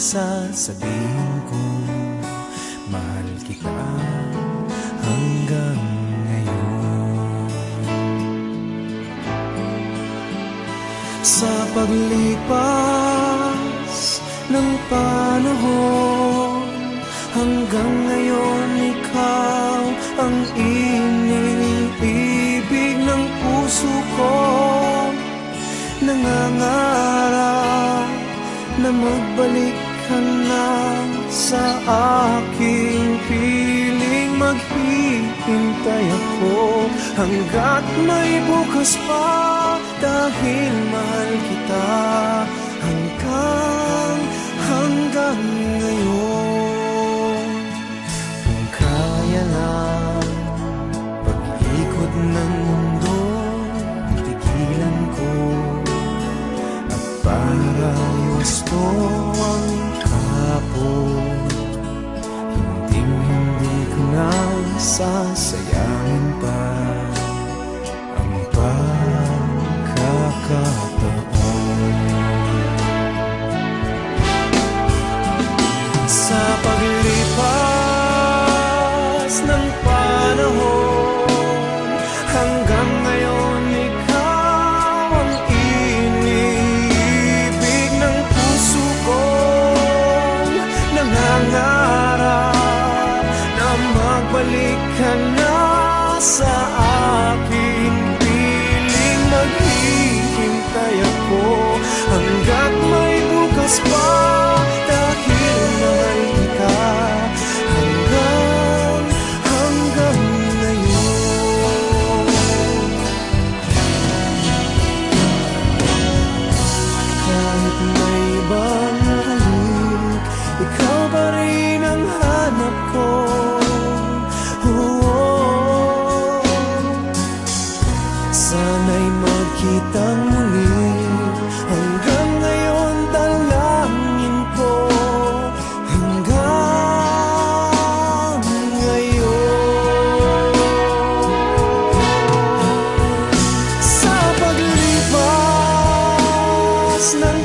sasabihin kong mahal kita hanggang ngayon. Sa paglipas ng panahon, hanggang ngayon ikaw ang iniibig ng puso ko. Nangangarap na magbalik ka na sa aking piling. Maghihintay ako hanggat may bukas pa, dahil mahal kita hanggang ngayon. Kung kaya lang pag-ikot ng mundo, tigilan ko at para gusto ang kapon. Hindi ko na sasayangin pa ang pagkakataon. Sa paglipas ng panahon, hanggang ngayon ikaw ang iniibig ng puso ko. Nangangarap na magbalik ka na sa aking piling. Maghihintay ako hanggat may bukas pa, dahil mahal kita hanggang ngayon. Kahit may ibang halik, ikaw pa rin ang hanap ko. Sana'y magkitang muli, hanggang ngayon dalangin ko. Hanggang ngayon. Sa paglipas ng